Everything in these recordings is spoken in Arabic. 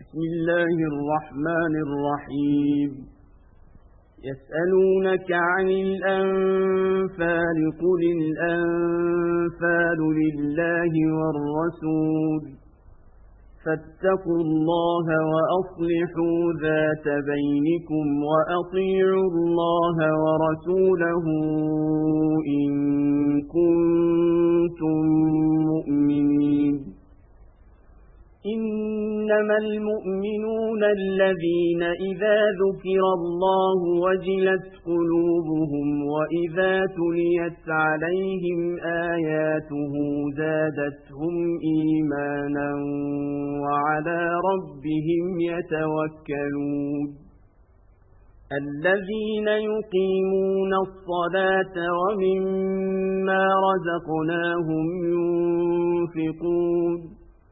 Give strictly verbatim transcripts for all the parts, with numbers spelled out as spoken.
بسم الله الرحمن الرحيم يسألونك عن الأنفال قل الأنفال لله والرسول فاتقوا الله وأصلحوا ذات بينكم وأطيعوا الله ورسوله إن كنتم مؤمنين إنما المؤمنون الذين إذا ذكر الله وجلت قلوبهم وإذا تليت عليهم آياته زادتهم إيمانا وعلى ربهم يتوكلون الذين يقيمون الصلاة ومما رزقناهم ينفقون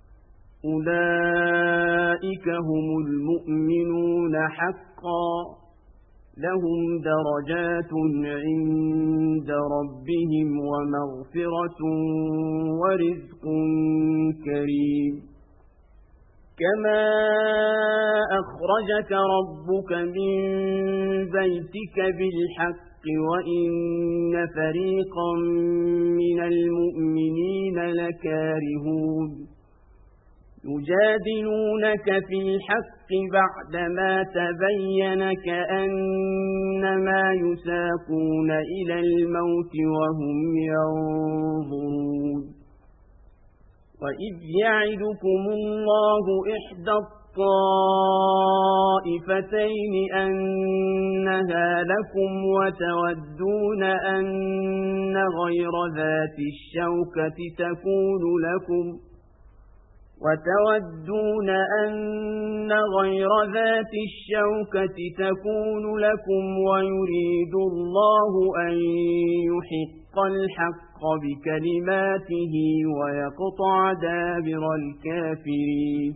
أولئك هم المؤمنون حقا لهم درجات عند ربهم ومغفرة ورزق كريم كما أخرجك ربك من بيتك بالحق وإن فريقا من المؤمنين لكارهون يجادلونك في الحق بعدما تبين كأنما يساقون إلى الموت وهم ينظرون وإذ يعدكم الله إحدى الطائفتين أنها لكم وتودون أن غير ذات الشوكة تكون لكم وتودون أن غير ذات الشوكة تكون لكم ويريد الله أن يحق الحق بكلماته ويقطع دابر الكافرين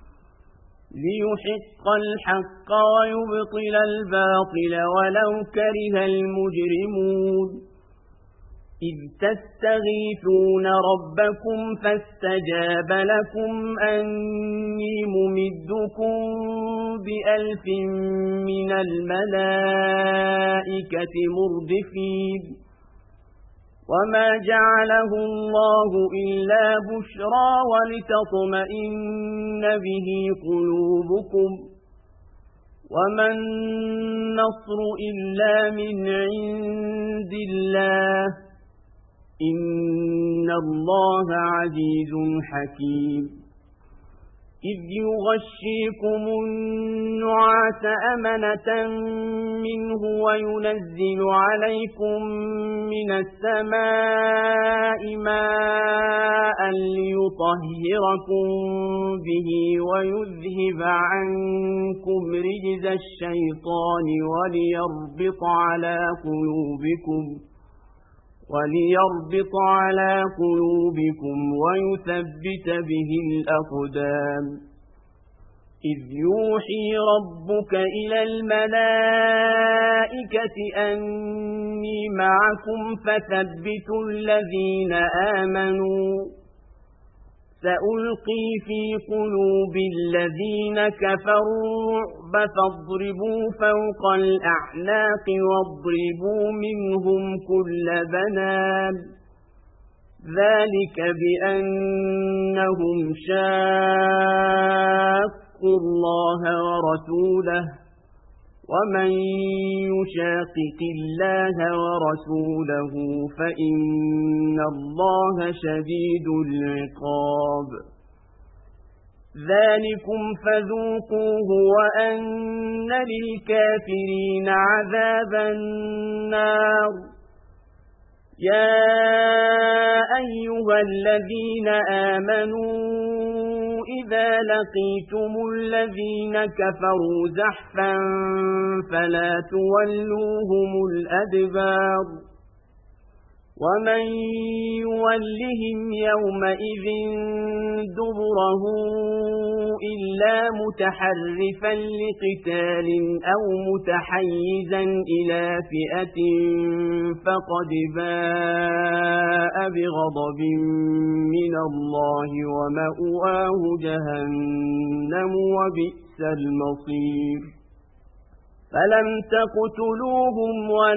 ليحق الحق ويبطل الباطل ولو كره المجرمون إذ تستغيثون ربكم فاستجاب لكم أني ممدكم بألف من الملائكة مردفين وما جعله الله إلا بشرى ولتطمئن به قلوبكم وما النصر إلا من عند الله إن الله عزيز حكيم إذ يغشيكم النعاس أمنة منه وينزل عليكم من السماء ماء ليطهركم به ويذهب عنكم رجز الشيطان وليربط على قلوبكم وليربط على قلوبكم ويثبت به الأقدام إذ يوحي ربك إلى الملائكة أني معكم فثبتوا الذين آمنوا سألقي في قلوب الذين كفروا الرعب فاضربوا فوق الأعناق واضربوا منهم كل بنان ذلك بأنهم شاقوا الله ورسوله ومن يشاقق الله ورسوله فإن الله شديد العقاب ذلكم فذوقوه وأن للكافرين عذاب النار يا أيها الذين آمنوا إذا لقيتم الذين كفروا زحفا فلا تولوهم الأدبار ومن يولهم يومئذ دبره إلا متحرفا لقتال أو متحيزا إلى فئة فقد باء بغضب من الله ومأواه جهنم وبئس المصير فلم تقتلوهم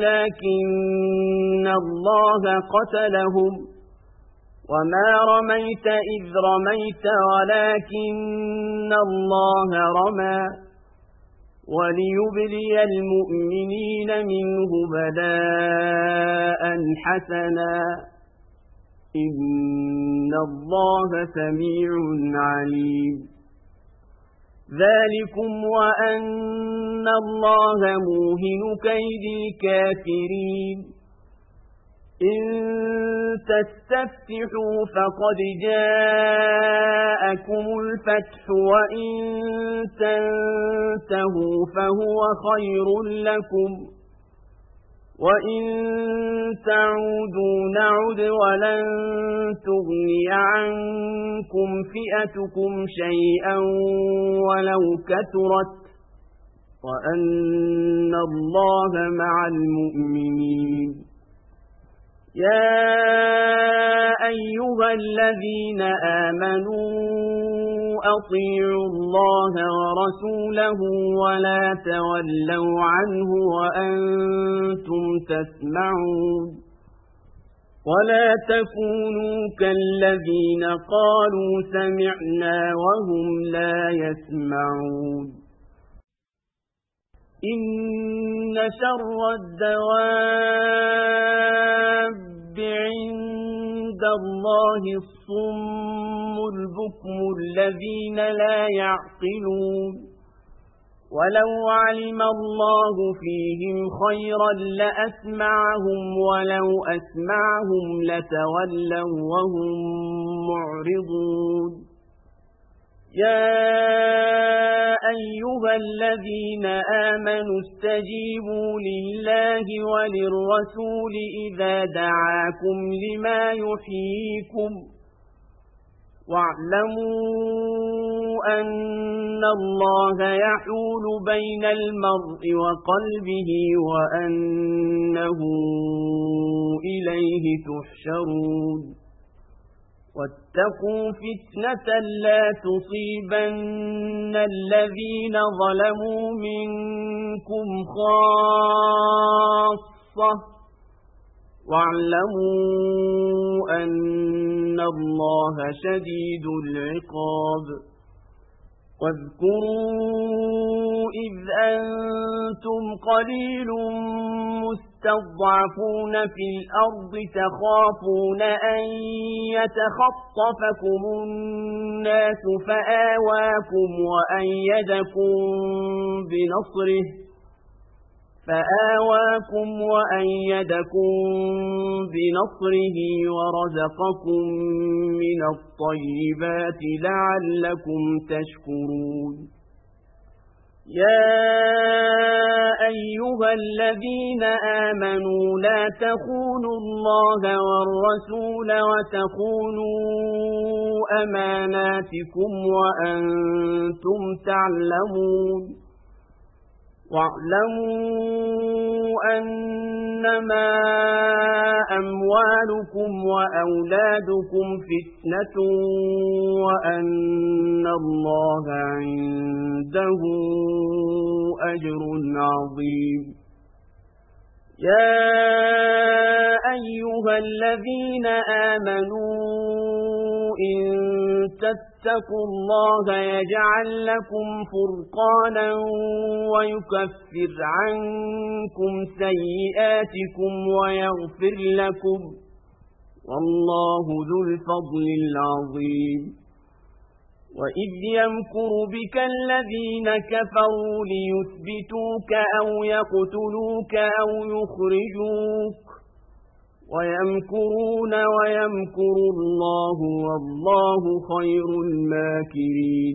ولكن الله قتلهم وما رميت إذ رميت ولكن الله رمى وليبلي المؤمنين منه بلاء حسنا إن الله سميع عليم ذلكم وأن الله موهن كيد الكافرين إن تستفتحوا فقد جاءكم الفتح وإن تنتهوا فهو خير لكم وإن تعودوا نعد ولن تغني عنكم فئتكم شيئا ولو كثرت وأن الله مع المؤمنين يا أيها الذين آمنوا أطيعوا الله ورسوله ولا تولوا عنه وأنتم تسمعون ولا تكونوا كالذين قالوا سمعنا وهم لا يسمعون إن شر الدواب عند الله الصم البكم الذين لا يعقلون ولو علم الله فيهم خيرا لأسمعهم ولو أسمعهم لتولوا وهم معرضون يا أيها الذين آمنوا استجيبوا لله وللرسول إذا دعاكم لما يحييكم واعلموا أن الله يحول بين المرء وقلبه وأنه إليه تحشرون واتقوا فتنة لا تصيبن الذين ظلموا منكم خاصة واعلموا أن الله شديد العقاب واذكروا إذ أنتم قليل مستضعفون في الأرض تخافون أن يتخطفكم الناس فآواكم وأيدكم بنصره فآواكم وأيدكم بنصره ورزقكم من الطيبات لعلكم تشكرون يا أيها الذين آمنوا لا تخونوا الله والرسول وتخونوا أماناتكم وأنتم تعلمون واعلموا أنما أموالكم وأولادكم فتنة وأن الله عنده أجر عظيم يا أيها الذين آمنوا إن تتقوا الله يجعل لكم فرقانا ويكفر عنكم سيئاتكم ويغفر لكم والله ذو الفضل العظيم وإذ يمكر بك الذين كفروا ليثبتوك أو يقتلوك أو يخرجوك ويمكرون ويمكر الله والله خير الماكرين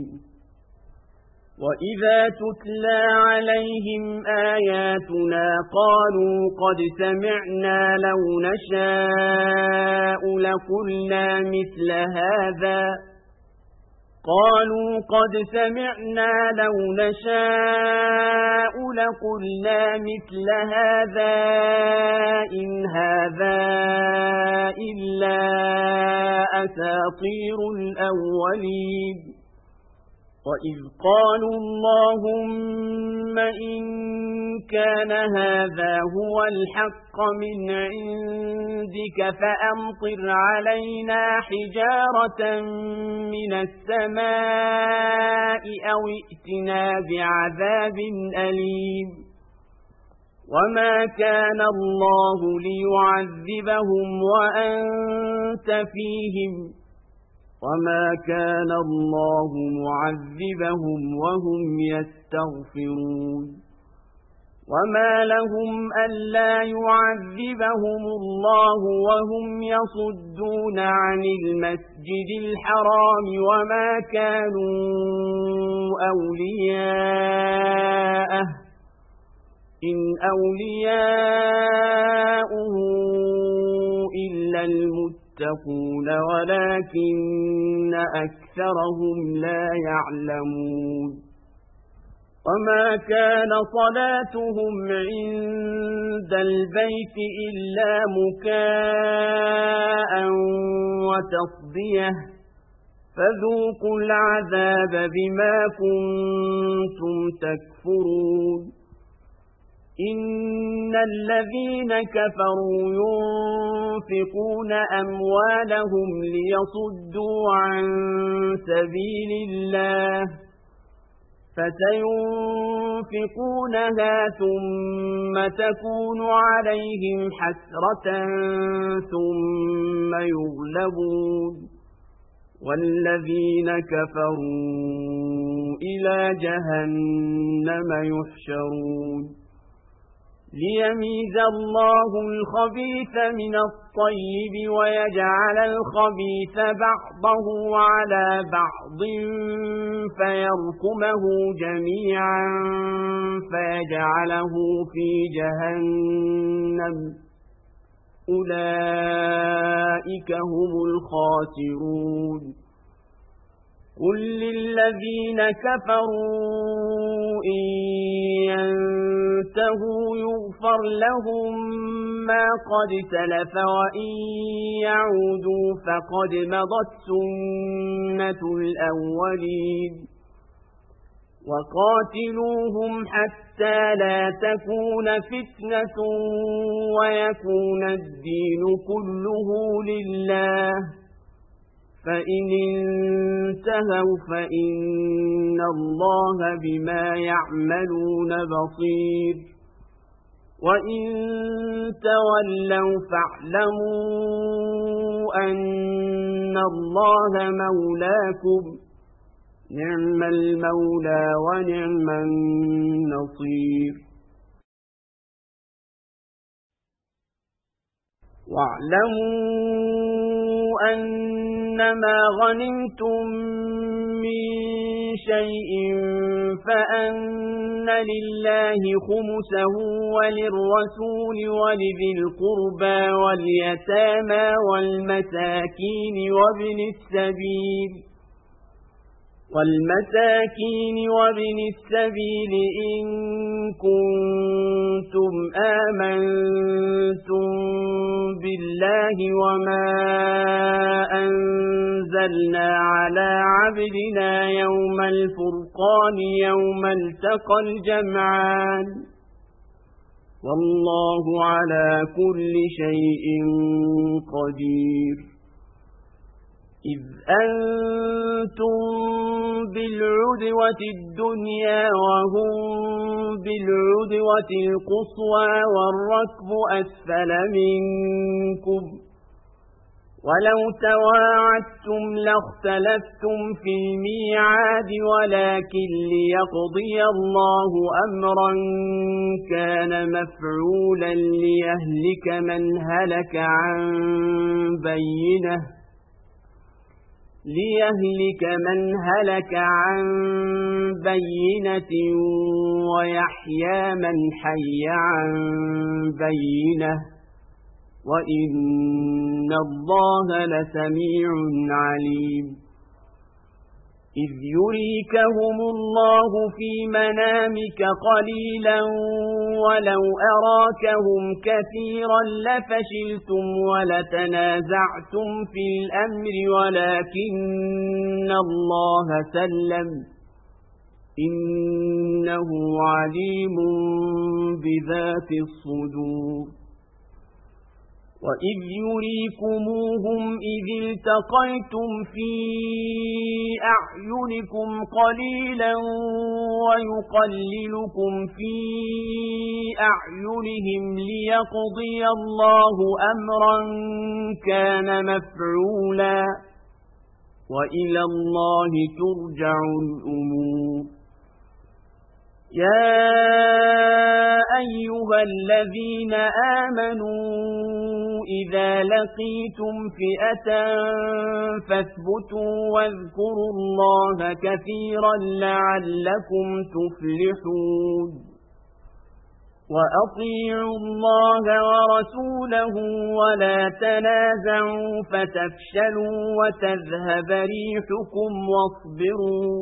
وإذا تتلى عليهم آياتنا قالوا قد سمعنا لو نشاء لقلنا مثل هذا قالوا قد سمعنا لو نشاء لقلنا مثل هذا إن هذا إلا أساطير الأولين وإذ قالوا اللهم إن كان هذا هو الحق من عندك فأمطر علينا حجارة من السماء أو ائتنا بعذاب أليم وما كان الله ليعذبهم وأنت فيهم وما كان الله معذبهم وهم يستغفرون وما لهم ألا يعذبهم الله وهم يصدون عن المسجد الحرام وما كانوا أولياءه إن أولياؤه إلا المتقون تقول ولكن أكثرهم لا يعلمون وما كان صلاتهم عند البيت إلا مكاء وتصديه فذوقوا العذاب بما كنتم تكفرون إن الذين كفروا ينفقون أموالهم ليصدوا عن سبيل الله فسينفقونها ثم تكون عليهم حسرة ثم يغلبون والذين كفروا إلى جهنم يحشرون ليميز الله الخبيث من الطيب ويجعل الخبيث بعضه على بعض فيركمه جميعا فيجعله في جهنم أولئك هم الخاسرون قل للذين كفروا إن ينتهوا يغفر لهم ما قد سلف وإن يعودوا فقد مضت سنة الأولين وقاتلوهم حتى لا تكون فتنة ويكون الدين كله لله فإن انتهوا فإن الله بما يعملون بصير وإن تولوا فاعلموا أن الله مولاكم نعم المولى ونعم النصير واعلموا أنما غنمتم من شيء فأن لله خمسه وللرسول ولذي القربى واليتامى والمساكين وابن السبيل والمساكين وابن السبيل إن كنتم آمنتم بالله وما أنزلنا على عبدنا يوم الفرقان يوم التقى الجمعان والله على كل شيء قدير إذ أنتم بالعدوة الدنيا وهم بالعدوة القصوى والركب أسفل منكم ولو تواعدتم لاختلفتم في الميعاد ولكن ليقضي الله أمرا كان مفعولا ليهلك من هلك عن بينه ليهلك من هلك عن بينة ويحيى من حي عن بينة وإن الله لسميع عليم إذ يريكهم الله في منامك قليلا ولو أراكهم كثيرا لفشلتم ولتنازعتم في الأمر ولكن الله سلم إنه عليم بذات الصدور وإذ يريكموهم إذ التقيتم في أعينكم قليلا ويقللكم في أعينهم ليقضي الله أمرا كان مفعولا وإلى الله ترجع الأمور يا أيها الذين آمنوا إذا لقيتم فئة فاثبتوا واذكروا الله كثيرا لعلكم تفلحون وأطيعوا الله ورسوله ولا تنازعوا فتفشلوا وتذهب ريحكم واصبروا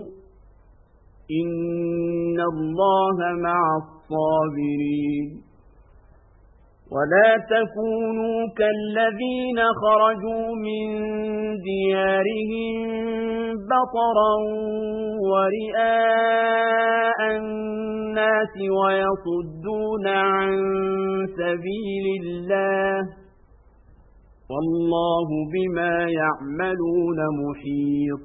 إن الله مع الصابرين ولا تكونوا كالذين خرجوا من ديارهم بطرا ورئاء الناس ويصدون عن سبيل الله والله بما يعملون محيط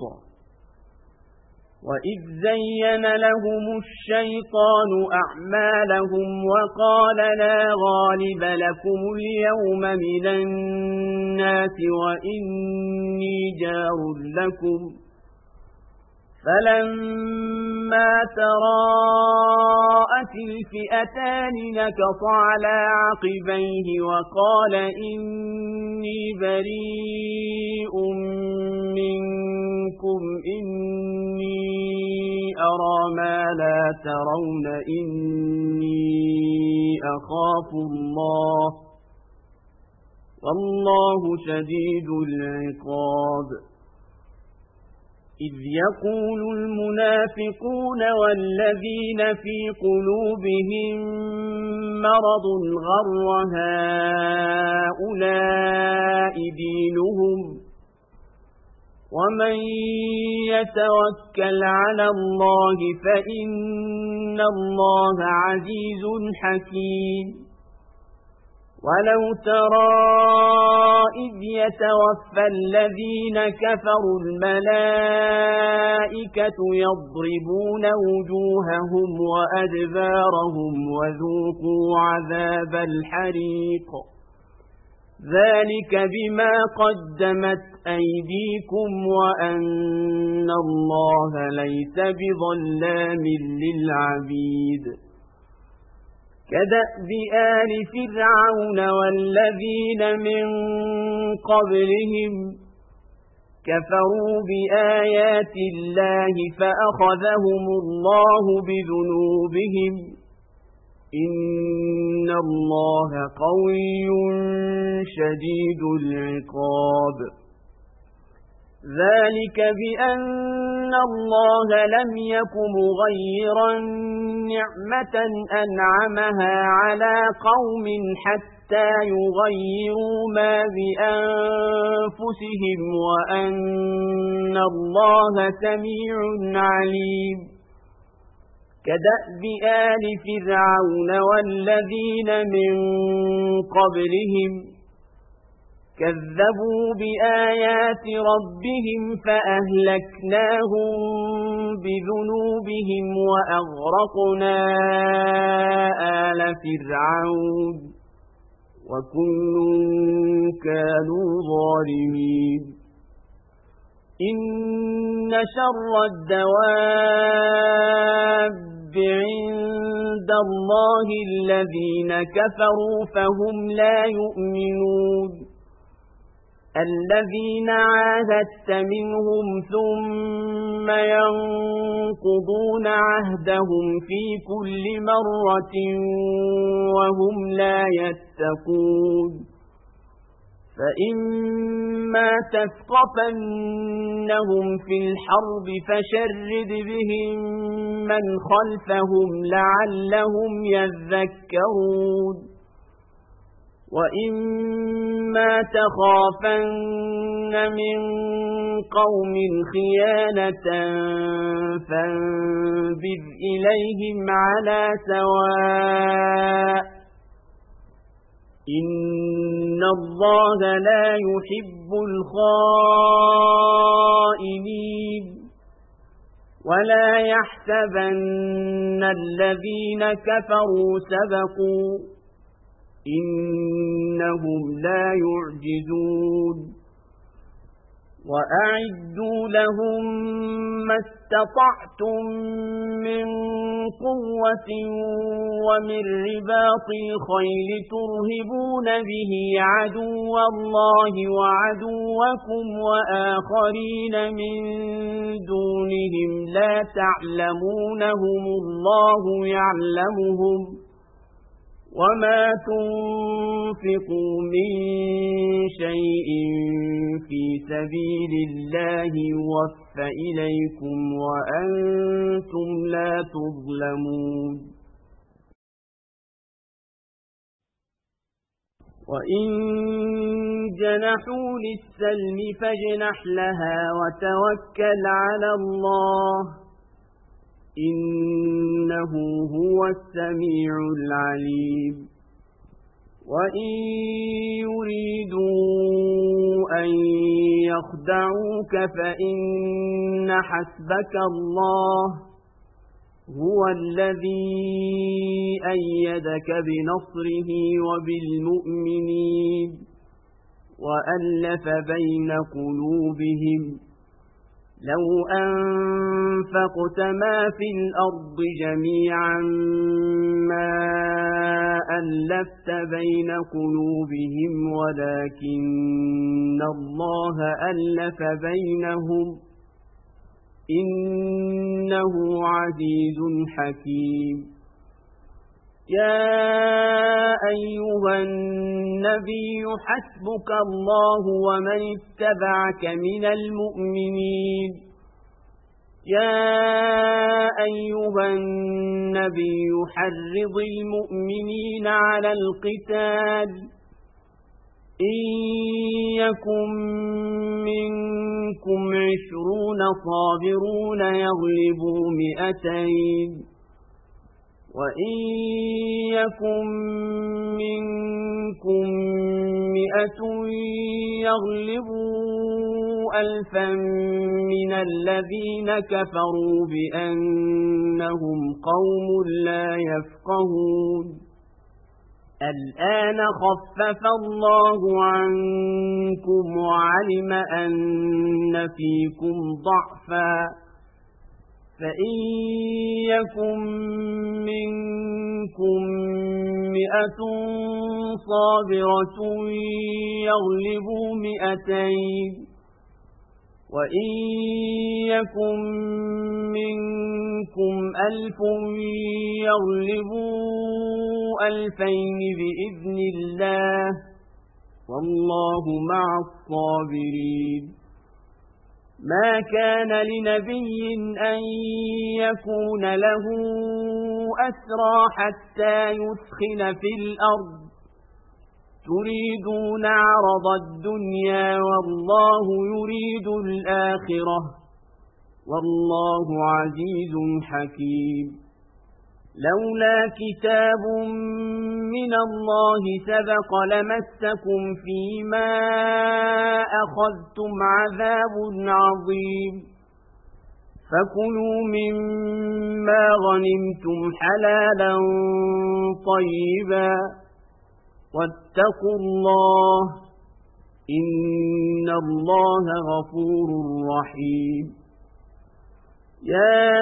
وإذ زين لهم الشيطان أعمالهم وقال لا غالب لكم اليوم من الناس وإني جار لكم فلما تراءت الفئتان نكص على عقبيه وقال إني بريء منكم إني أرى ما لا ترون إني أخاف الله والله شديد العقاب إذ يقول المنافقون والذين في قلوبهم مرض غر هؤلاء دينهم ومن يتوكل على الله فإن الله عزيز حكيم ولو ترى إذ يتوفى الذين كفروا الملائكة يضربون وجوههم وأدبارهم وذوقوا عذاب الحريق ذلك بما قدمت أيديكم وأن الله ليس بظلام للعبيد كدأب آل فرعون والذين من قبلهم كفروا بآيات الله فأخذهم الله بذنوبهم إن الله قوي شديد العقاب ذلك بأن الله لم يك مغيرا نعمة أنعمها على قوم حتى يغيروا ما بأنفسهم وأن الله سميع عليم كدأب آل فرعون والذين من قبلهم كذبوا بآيات ربهم فأهلكناهم بذنوبهم وأغرقنا آل فرعون وكل كانوا ظالمين إن شر الدواب عند الله الذين كفروا فهم لا يؤمنون الذين عاهدت منهم ثم ينقضون عهدهم في كل مرة وهم لا يتقون فإما تثقفنهم في الحرب فشرد بهم من خلفهم لعلهم يذكرون وإما تخافن من قوم خيانة فانبذ إليهم على سواء إن الله لا يحب الخائنين ولا يحسبن الذين كفروا سبقوا إنهم لا يعجزون وأعدوا لهم ما استطعتم من قوة ومن رباط الخيل ترهبون به عدو الله وعدوكم وآخرين من دونهم لا تعلمونهم الله يعلمهم وما تنفقوا من شيء في سبيل الله يوفى إليكم وأنتم لا تظلمون وإن جنحوا للسلم فاجنح لها وتوكل على الله إنه هو السميع العليم وإن يريدوا أن يخدعوك فإن حسبك الله هو الذي أيدك بنصره وبالمؤمنين وألف بين قلوبهم لو أنفقت ما في الأرض جميعا ما ألفت بين قلوبهم ولكن الله ألف بينهم إنه عزيز حكيم يا أيها النبي حسبك الله ومن اتبعك من المؤمنين يا أيها النبي حرض المؤمنين على القتال إن يكن منكم عشرون صابرون يغلبوا مئتين وإن يكن منكم مئة يغلبوا ألفا من الذين كفروا بأنهم قوم لا يفقهون الآن خفف الله عنكم وعلم أن فيكم ضعفا فإن يكن منكم مئة صابرة يغلبوا مئتين وإن يكن منكم ألف يغلبوا ألفين بإذن الله والله مع الصابرين ما كان لنبي أن يكون له أسرى حتى يثخن في الأرض تريدون عرض الدنيا والله يريد الآخرة والله عزيز حكيم لولا كتاب من الله سبق لمسكم فيما أخذتم عذاب عظيم فكلوا مما غنمتم حلالا طيبا واتقوا الله إن الله غفور رحيم يا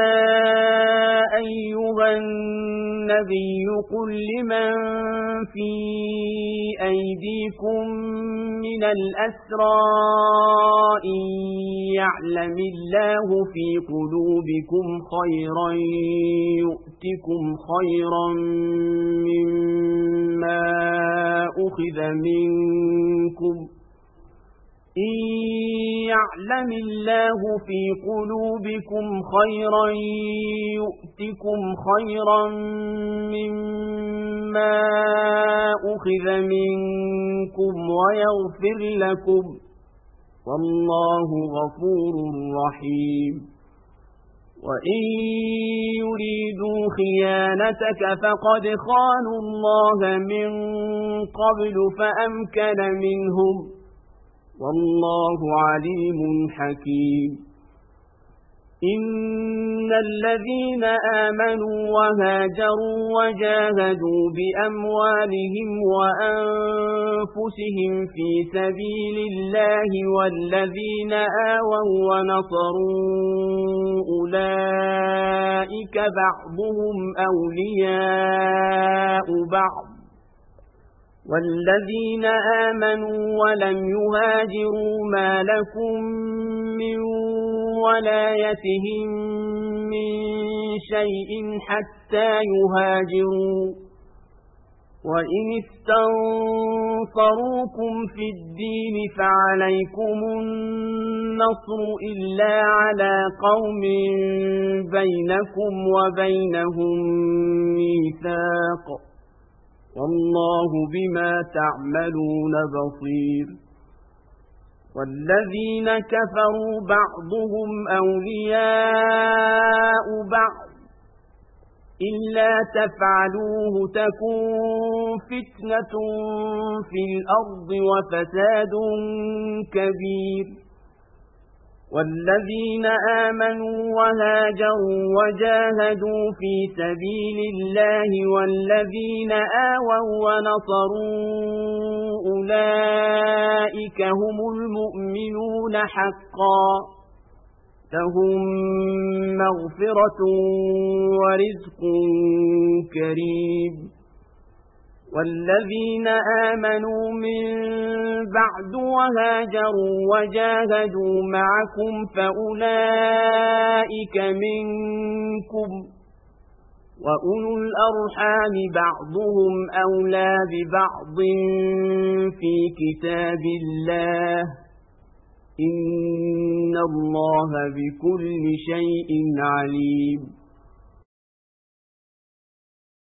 أيها النبي قل لمن في أيديكم من الأسرى إن يعلم الله في قلوبكم خيرا يؤتكم خيرا مما أخذ منكم إن يعلم الله في قلوبكم خيرا يؤتكم خيرا مما أخذ منكم ويغفر لكم والله غفور رحيم وإن يريدوا خيانتك فقد خانوا الله من قبل فأمكن منهم والله عليم حكيم إن الذين آمنوا وهاجروا وجاهدوا بأموالهم وأنفسهم في سبيل الله والذين آووا ونصروا أولئك بعضهم أولياء بعض والذين آمنوا ولم يهاجروا ما لكم من ولايتهم من شيء حتى يهاجروا وإن استنصروكم في الدين فعليكم النصر إلا على قوم بينكم وبينهم ميثاق والله بما تعملون بصير والذين كفروا بعضهم أولياء بعض إلا تفعلوه تكون فتنة في الأرض وفساد كبير والذين آمنوا وهاجروا وجاهدوا في سبيل الله والذين آووا ونصروا أولئك هم المؤمنون حقا لهم مغفرة ورزق كريم والذين آمنوا من بعد وهاجروا وجاهدوا معكم فأولئك منكم وأولو الأرحام بعضهم أولى ببعض في كتاب الله إن الله بكل شيء عليم